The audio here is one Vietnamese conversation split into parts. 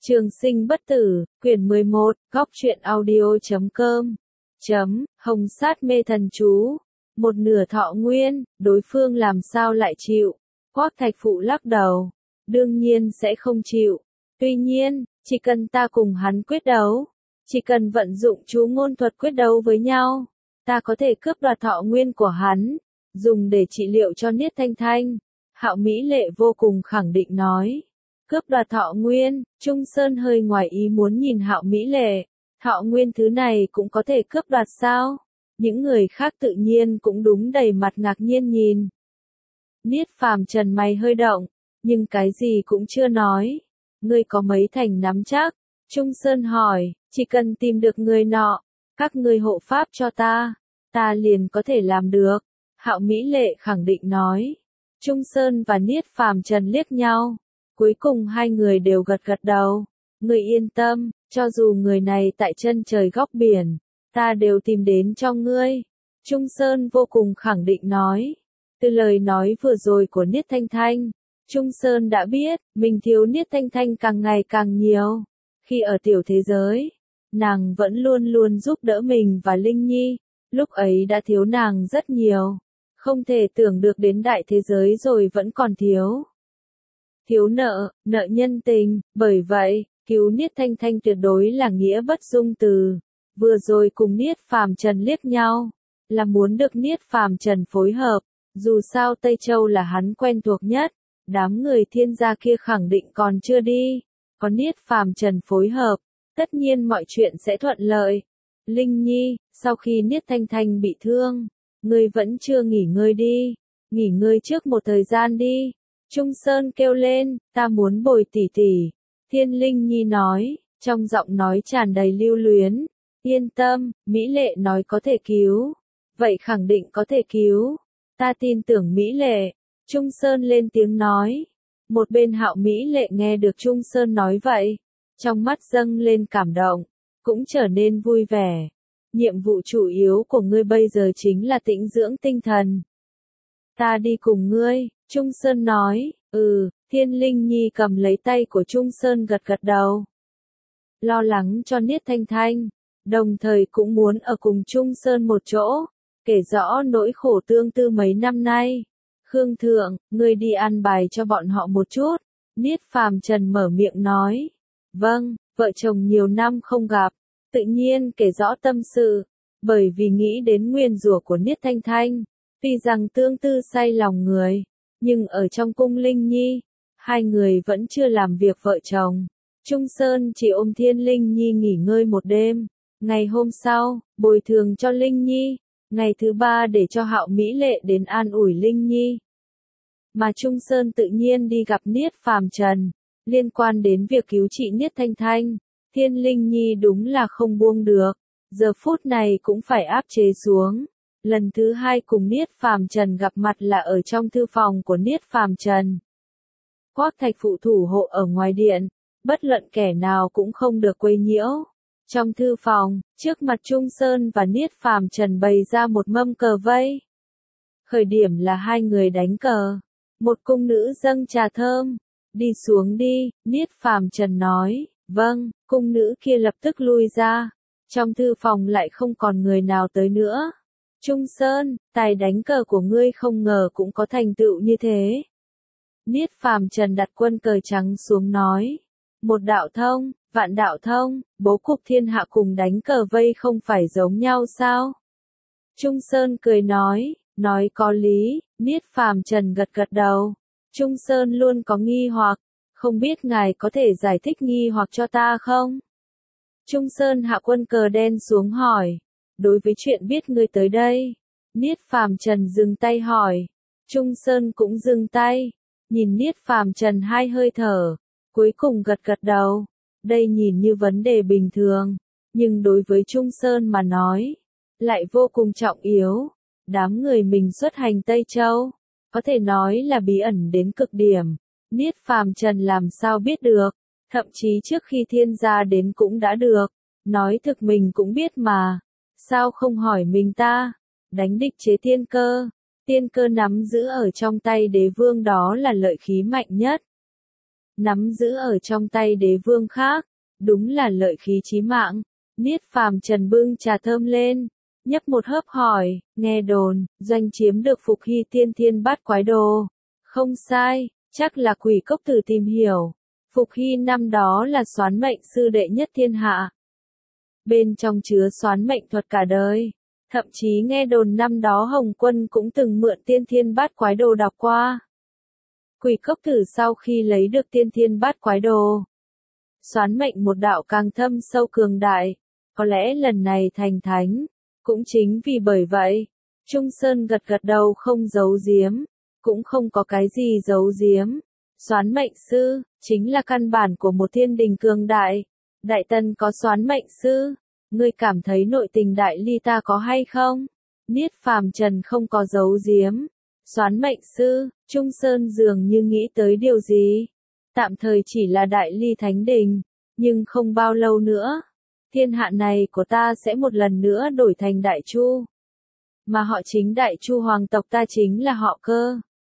Trường sinh bất tử, quyển 11, góc truyện audio.com. Hồng sát mê thần chú. Một nửa thọ nguyên, đối phương làm sao lại chịu? Quách Thạch Phụ lắc đầu. Đương nhiên sẽ không chịu. Tuy nhiên, chỉ cần ta cùng hắn quyết đấu, chỉ cần vận dụng chú ngôn thuật quyết đấu với nhau, ta có thể cướp đoạt thọ nguyên của hắn, dùng để trị liệu cho Niết Thanh Thanh. Hạo Mỹ Lệ vô cùng khẳng định nói. Cướp đoạt thọ nguyên, Trung Sơn hơi ngoài ý muốn nhìn Hạo Mỹ Lệ. Thọ nguyên thứ này cũng có thể cướp đoạt sao? Những người khác tự nhiên cũng đúng đầy mặt ngạc nhiên nhìn. Niết Phàm Trần mày hơi động, nhưng cái gì cũng chưa nói. Ngươi có mấy thành nắm chắc? Trung Sơn hỏi, chỉ cần tìm được người nọ, các ngươi hộ pháp cho ta liền có thể làm được. Hạo Mỹ Lệ khẳng định nói. Trung Sơn và Niết Phàm Trần liếc nhau. Cuối cùng hai người đều gật gật đầu. Ngươi yên tâm, cho dù người này tại chân trời góc biển, ta đều tìm đến cho ngươi. Trung Sơn vô cùng khẳng định nói. Từ lời nói vừa rồi của Niết Thanh Thanh, Trung Sơn đã biết, mình thiếu Niết Thanh Thanh càng ngày càng nhiều. Khi ở tiểu thế giới, nàng vẫn luôn luôn giúp đỡ mình và Linh Nhi, lúc ấy đã thiếu nàng rất nhiều. Không thể tưởng được đến đại thế giới rồi vẫn còn thiếu. Thiếu nợ nhân tình, bởi vậy, cứu Niết Thanh Thanh tuyệt đối là nghĩa bất dung từ. Vừa rồi cùng Niết Phàm Trần liếc nhau, là muốn được Niết Phàm Trần phối hợp, dù sao Tây Châu là hắn quen thuộc nhất, đám người Thiên gia kia khẳng định còn chưa đi, có Niết Phàm Trần phối hợp, tất nhiên mọi chuyện sẽ thuận lợi. Linh Nhi, sau khi Niết Thanh Thanh bị thương, ngươi vẫn chưa nghỉ ngơi đi, nghỉ ngơi trước một thời gian đi. Trung Sơn kêu lên, ta muốn bồi tỷ tỷ. Thiên Linh Nhi nói, trong giọng nói tràn đầy lưu luyến. Yên tâm, Mỹ Lệ nói có thể cứu. Vậy khẳng định có thể cứu. Ta tin tưởng Mỹ Lệ. Trung Sơn lên tiếng nói. Một bên Hạo Mỹ Lệ nghe được Trung Sơn nói vậy. Trong mắt dâng lên cảm động. Cũng trở nên vui vẻ. Nhiệm vụ chủ yếu của ngươi bây giờ chính là tĩnh dưỡng tinh thần. Ta đi cùng ngươi. Trung Sơn nói, Thiên Linh Nhi cầm lấy tay của Trung Sơn gật gật đầu. Lo lắng cho Niết Thanh Thanh, đồng thời cũng muốn ở cùng Trung Sơn một chỗ, kể rõ nỗi khổ tương tư mấy năm nay. Khương Thượng, ngươi đi an bài cho bọn họ một chút. Niết Phàm Trần mở miệng nói. Vâng, vợ chồng nhiều năm không gặp, tự nhiên kể rõ tâm sự, bởi vì nghĩ đến nguyền rủa của Niết Thanh Thanh, tuy rằng tương tư say lòng người. Nhưng ở trong cung Linh Nhi, hai người vẫn chưa làm việc vợ chồng. Trung Sơn chỉ ôm Thiên Linh Nhi nghỉ ngơi một đêm. Ngày hôm sau, bồi thường cho Linh Nhi. Ngày thứ ba để cho Hạo Mỹ Lệ đến an ủi Linh Nhi. Mà Trung Sơn tự nhiên đi gặp Niết Phàm Trần. Liên quan đến việc cứu trị Niết Thanh Thanh, Thiên Linh Nhi đúng là không buông được. Giờ phút này cũng phải áp chế xuống. Lần thứ hai cùng Niết Phàm Trần gặp mặt là ở trong thư phòng của Niết Phàm Trần. Quách Thạch Phụ thủ hộ ở ngoài điện, bất luận kẻ nào cũng không được quấy nhiễu. Trong thư phòng, trước mặt Trung Sơn và Niết Phàm Trần bày ra một mâm cờ vây. Khởi điểm là hai người đánh cờ, một cung nữ dâng trà thơm. Đi xuống đi, Niết Phàm Trần nói. Vâng, cung nữ kia lập tức lui ra. Trong thư phòng lại không còn người nào tới nữa. Trung Sơn, tài đánh cờ của ngươi không ngờ cũng có thành tựu như thế. Niết Phàm Trần đặt quân cờ trắng xuống nói. Một đạo thông, vạn đạo thông, bố cục thiên hạ cùng đánh cờ vây không phải giống nhau sao? Trung Sơn cười nói có lý. Niết Phàm Trần gật gật đầu. Trung Sơn luôn có nghi hoặc, không biết ngài có thể giải thích nghi hoặc cho ta không? Trung Sơn hạ quân cờ đen xuống hỏi. Đối với chuyện biết ngươi tới đây, Niết Phàm Trần dừng tay hỏi. Trung Sơn cũng dừng tay, nhìn Niết Phàm Trần hai hơi thở, cuối cùng gật gật đầu. Đây nhìn như vấn đề bình thường, nhưng đối với Trung Sơn mà nói, lại vô cùng trọng yếu. Đám người mình xuất hành Tây Châu, có thể nói là bí ẩn đến cực điểm. Niết Phàm Trần làm sao biết được, thậm chí trước khi Thiên gia đến cũng đã được. Nói thực mình cũng biết mà. Sao không hỏi mình ta? Đánh địch chế tiên cơ nắm giữ ở trong tay đế vương đó là lợi khí mạnh nhất. nắm giữ ở trong tay đế vương khác, đúng là lợi khí chí mạng. Niết Phàm Trần bưng trà thơm lên, nhấp một hớp hỏi, nghe đồn, doanh chiếm được Phục Hy tiên thiên bát quái đồ. Không sai, chắc là Quỷ Cốc Tử tìm hiểu. Phục Hy năm đó là soán mệnh sư đệ nhất thiên hạ. Bên trong chứa soán mệnh thuật cả đời. Thậm chí nghe đồn năm đó Hồng Quân cũng từng mượn tiên thiên bát quái đồ đọc qua. Quỷ Cốc Tử sau khi lấy được tiên thiên bát quái đồ, soán mệnh một đạo càng thâm sâu cường đại, có lẽ lần này thành thánh. Cũng chính vì bởi vậy, Trung Sơn gật gật đầu không giấu giếm, cũng không có cái gì giấu giếm. Soán mệnh sư, chính là căn bản của một thiên đình cường đại. Đại Tần có soán mệnh sư, ngươi cảm thấy nội tình Đại Ly ta có hay không? Niết Phàm Trần không có giấu giếm. Soán mệnh sư, Trung Sơn dường như nghĩ tới điều gì. Tạm thời chỉ là Đại Ly Thánh Đình, nhưng không bao lâu nữa, thiên hạ này của ta sẽ một lần nữa đổi thành Đại Chu. Mà họ chính Đại Chu hoàng tộc ta chính là họ Cơ.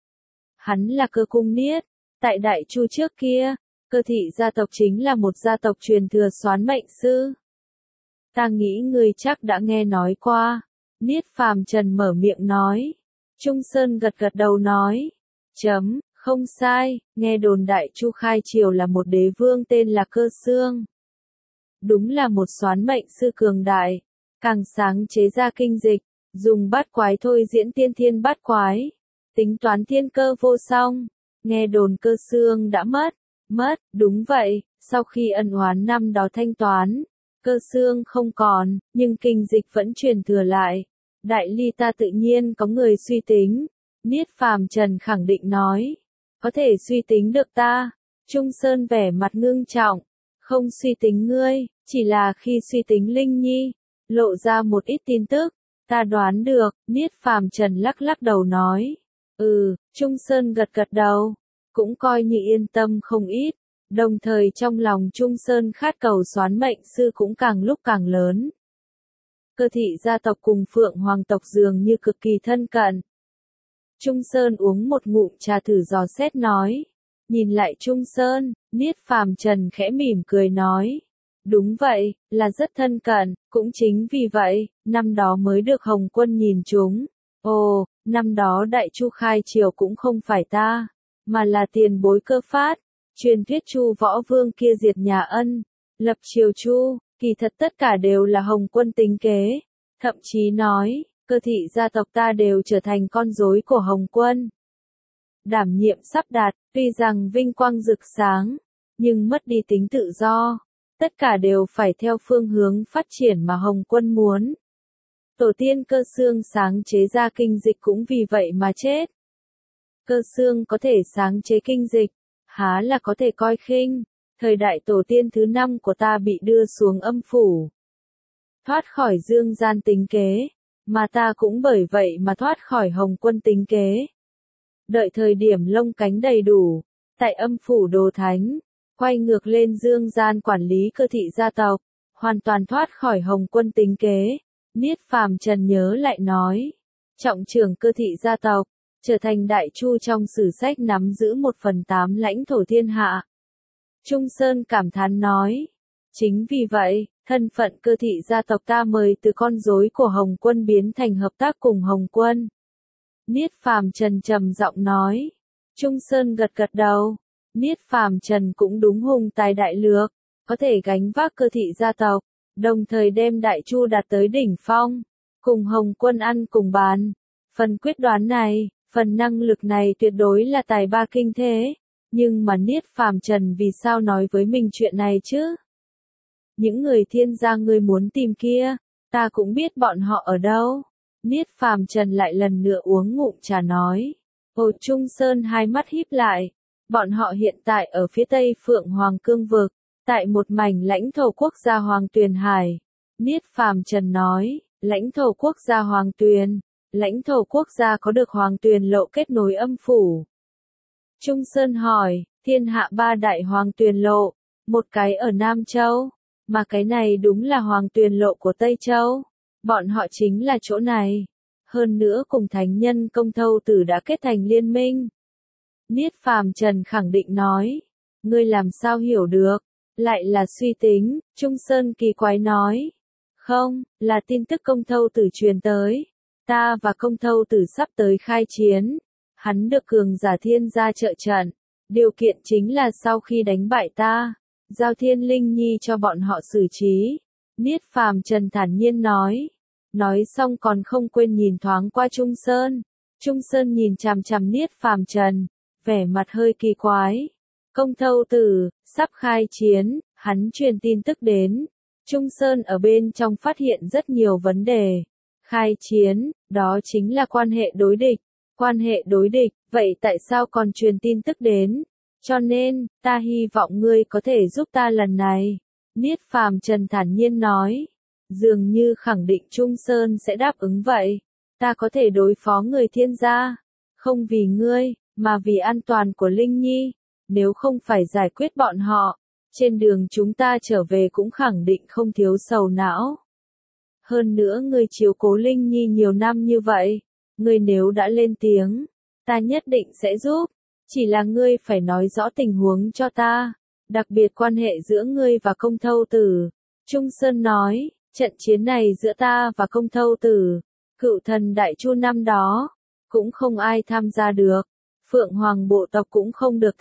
Hắn là Cơ Cung Niết. Tại Đại Chu trước kia, Cơ thị gia tộc chính là một gia tộc truyền thừa soán mệnh sư. Ta nghĩ ngươi chắc đã nghe nói qua. Niết Phàm Trần mở miệng nói. Trung Sơn gật gật đầu nói. Không sai, nghe đồn Đại Chu khai triều là một đế vương tên là Cơ Xương. Đúng là một soán mệnh sư cường đại, càng sáng chế ra kinh dịch, dùng bát quái thôi diễn tiên thiên bát quái, tính toán thiên cơ vô song. Nghe đồn Cơ Xương đã mất, đúng vậy, sau khi ân oán năm đó thanh toán, Cơ Xương không còn, nhưng kinh dịch vẫn truyền thừa lại. Đại Ly ta tự nhiên có người suy tính. Niết Phàm Trần khẳng định nói, có thể suy tính được ta. Trung Sơn vẻ mặt ngưng trọng, không suy tính ngươi, chỉ là khi suy tính Linh Nhi, lộ ra một ít tin tức, ta đoán được. Niết Phàm Trần lắc lắc đầu nói, Trung Sơn gật gật đầu, cũng coi như yên tâm không ít, đồng thời trong lòng Trung Sơn khát cầu soán mệnh sư cũng càng lúc càng lớn. Cơ thị gia tộc cùng Phượng Hoàng tộc dường như cực kỳ thân cận. Trung Sơn uống một ngụm trà thử dò xét nói. Nhìn lại Trung Sơn, Niết Phàm Trần khẽ mỉm cười nói. Đúng vậy, là rất thân cận, cũng chính vì vậy, năm đó mới được Hồng Quân nhìn chúng. Ồ, năm đó Đại Chu khai triều cũng không phải ta, mà là tiền bối Cơ Phát. Truyền thuyết Chu Võ Vương kia diệt nhà Ân, lập triều Chu, kỳ thật tất cả đều là Hồng Quân tính kế. Thậm chí nói, Cơ thị gia tộc ta đều trở thành con rối của Hồng Quân. Đảm nhiệm sắp đặt, tuy rằng vinh quang rực sáng, nhưng mất đi tính tự do. Tất cả đều phải theo phương hướng phát triển mà Hồng Quân muốn. Tổ tiên Cơ Xương sáng chế ra kinh dịch cũng vì vậy mà chết. Cơ Xương có thể sáng chế kinh dịch, há là có thể coi khinh. Thời đại tổ tiên thứ 5 của ta bị đưa xuống âm phủ, thoát khỏi dương gian tính kế, mà ta cũng bởi vậy mà thoát khỏi Hồng Quân tính kế. Đợi thời điểm lông cánh đầy đủ, tại âm phủ Đồ Thánh, quay ngược lên dương gian quản lý Cơ thị gia tộc, hoàn toàn thoát khỏi Hồng Quân tính kế. Niết Phàm Trần nhớ lại nói, trọng trưởng Cơ thị gia tộc, trở thành Đại Chu trong sử sách nắm giữ 1/8 lãnh thổ thiên hạ. Trung Sơn cảm thán nói, chính vì vậy, thân phận Cơ thị gia tộc ta mời từ con rối của Hồng Quân biến thành hợp tác cùng Hồng Quân. Niết Phàm Trần trầm giọng nói. Trung Sơn gật gật đầu. Niết Phàm Trần cũng đúng hùng tài đại lược, có thể gánh vác Cơ thị gia tộc, đồng thời đem Đại Chu đạt tới đỉnh phong, cùng Hồng Quân ăn cùng bàn. Phần quyết đoán này, phần năng lực này tuyệt đối là tài ba kinh thế. Nhưng mà Niết Phàm Trần vì sao nói với mình chuyện này chứ? Những người thiên gia ngươi muốn tìm kia, ta cũng biết bọn họ ở đâu. Niết Phàm Trần lại lần nữa uống ngụm trà nói. Hồ Trung Sơn hai mắt híp lại. Bọn họ hiện tại ở phía tây Phượng Hoàng Cương vực, tại một mảnh lãnh thổ quốc gia Hoàng Tuyền Hải. Niết Phàm Trần nói, lãnh thổ quốc gia Hoàng Tuyền, lãnh thổ quốc gia có được Hoàng Tuyền lộ kết nối âm phủ. Trung Sơn hỏi, thiên hạ 3 đại Hoàng Tuyền lộ, một cái ở Nam Châu, mà cái này đúng là Hoàng Tuyền lộ của Tây Châu. Bọn họ chính là chỗ này. Hơn nữa cùng thánh nhân Công Thâu Tử đã kết thành liên minh. Niết Phàm Trần khẳng định nói. Ngươi làm sao hiểu được? Lại là suy tính, Trung Sơn kỳ quái nói. Không, là tin tức công thâu tử truyền tới. Ta và công thâu tử sắp tới khai chiến. Hắn được cường giả thiên gia trợ trận. Điều kiện chính là sau khi đánh bại ta, giao Thiên Linh Nhi cho bọn họ xử trí. Niết Phàm Trần thản nhiên nói. Nói xong còn không quên nhìn thoáng qua Trung Sơn. Trung Sơn nhìn chằm chằm Niết Phàm Trần, vẻ mặt hơi kỳ quái. Công thâu tử, sắp khai chiến, hắn truyền tin tức đến. Trung Sơn ở bên trong phát hiện rất nhiều vấn đề. Khai chiến, đó chính là quan hệ đối địch. Quan hệ đối địch, vậy tại sao còn truyền tin tức đến? Cho nên, ta hy vọng ngươi có thể giúp ta lần này. Niết Phàm Trần thản nhiên nói. Dường như khẳng định Trung Sơn sẽ đáp ứng vậy. Ta có thể đối phó người thiên gia. Không vì ngươi, mà vì an toàn của Linh Nhi. Nếu không phải giải quyết bọn họ, trên đường chúng ta trở về cũng khẳng định không thiếu sầu não. Hơn nữa ngươi chiếu cố Linh Nhi nhiều năm như vậy, ngươi nếu đã lên tiếng, ta nhất định sẽ giúp. Chỉ là ngươi phải nói rõ tình huống cho ta, đặc biệt quan hệ giữa ngươi và công thâu tử. Trung Sơn nói, trận chiến này giữa ta và công thâu tử, cựu thần Đại Chu năm đó, cũng không ai tham gia được. Phượng Hoàng bộ tộc cũng không được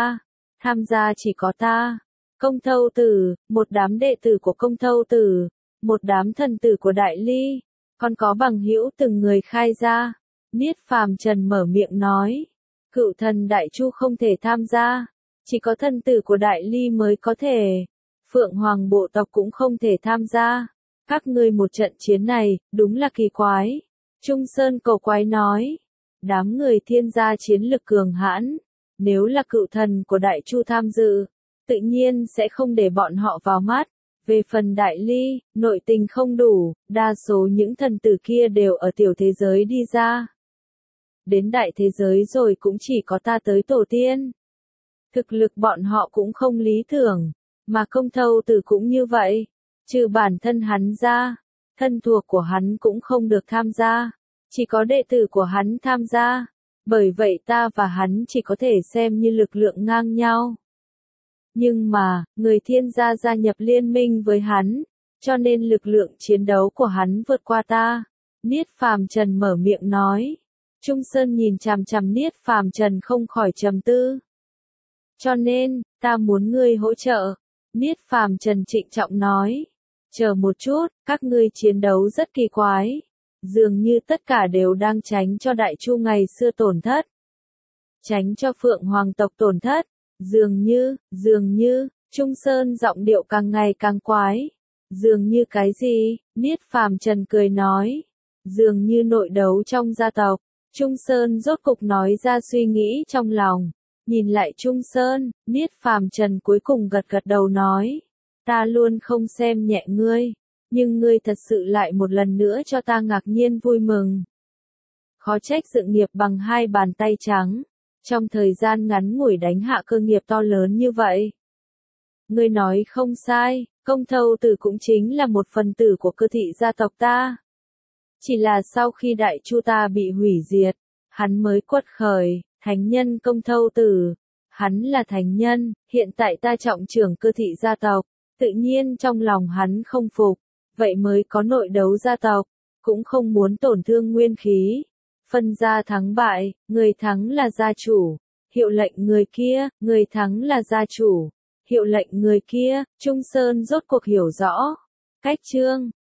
tham gia chỉ có ta. Công thâu tử, một đám đệ tử của công thâu tử, một đám thần tử của Đại Ly, còn có bằng hữu từng người khai ra. Niết Phàm Trần mở miệng nói, cựu thần Đại Chu không thể tham gia, chỉ có thần tử của Đại Ly mới có thể. Phượng Hoàng bộ tộc cũng không thể tham gia. Các ngươi một trận chiến này, đúng là kỳ quái. Trung Sơn cầu quái nói. Đám người thiên gia chiến lực cường hãn, nếu là cựu thần của Đại Chu tham dự, tự nhiên sẽ không để bọn họ vào mắt. Về phần Đại Ly, nội tình không đủ, đa số những thần tử kia đều ở tiểu thế giới đi ra. Đến đại thế giới rồi cũng chỉ có ta tới tổ tiên. Thực lực bọn họ cũng không lý tưởng, mà công thâu tử cũng như vậy. Trừ bản thân hắn ra, thân thuộc của hắn cũng không được tham gia. Chỉ có đệ tử của hắn tham gia, bởi vậy ta và hắn chỉ có thể xem như lực lượng ngang nhau. Nhưng mà, người thiên gia gia nhập liên minh với hắn, cho nên lực lượng chiến đấu của hắn vượt qua ta. Niết Phàm Trần mở miệng nói. Trung Sơn nhìn chằm chằm Niết Phàm Trần không khỏi trầm tư. Cho nên, ta muốn ngươi hỗ trợ. Niết Phàm Trần trịnh trọng nói. Chờ một chút, các ngươi chiến đấu rất kỳ quái. Dường như tất cả đều đang tránh cho Đại Chu ngày xưa tổn thất. Tránh cho Phượng Hoàng tộc tổn thất. Dường như, Trung Sơn giọng điệu càng ngày càng quái. Dường như cái gì? Niết Phàm Trần cười nói. Dường như nội đấu trong gia tộc. Trung Sơn rốt cục nói ra suy nghĩ trong lòng. Nhìn lại Trung Sơn, Niết Phàm Trần cuối cùng gật gật đầu nói. Ta luôn không xem nhẹ ngươi. Nhưng ngươi thật sự lại một lần nữa cho ta ngạc nhiên vui mừng. Khó trách sự nghiệp bằng hai bàn tay trắng. Trong thời gian ngắn ngủi đánh hạ cơ nghiệp to lớn như vậy. Ngươi nói không sai, công thâu tử cũng chính là một phần tử của cơ thị gia tộc ta. Chỉ là sau khi Đại Chu ta bị hủy diệt, hắn mới quật khởi, thánh nhân công thâu tử. Hắn là thánh nhân, hiện tại ta trọng trưởng cơ thị gia tộc, tự nhiên trong lòng hắn không phục. Vậy mới có nội đấu gia tộc, cũng không muốn tổn thương nguyên khí. Phân ra thắng bại, người thắng là gia chủ, hiệu lệnh người kia, người thắng là gia chủ, hiệu lệnh người kia. Trung Sơn rốt cuộc hiểu rõ. Cách chương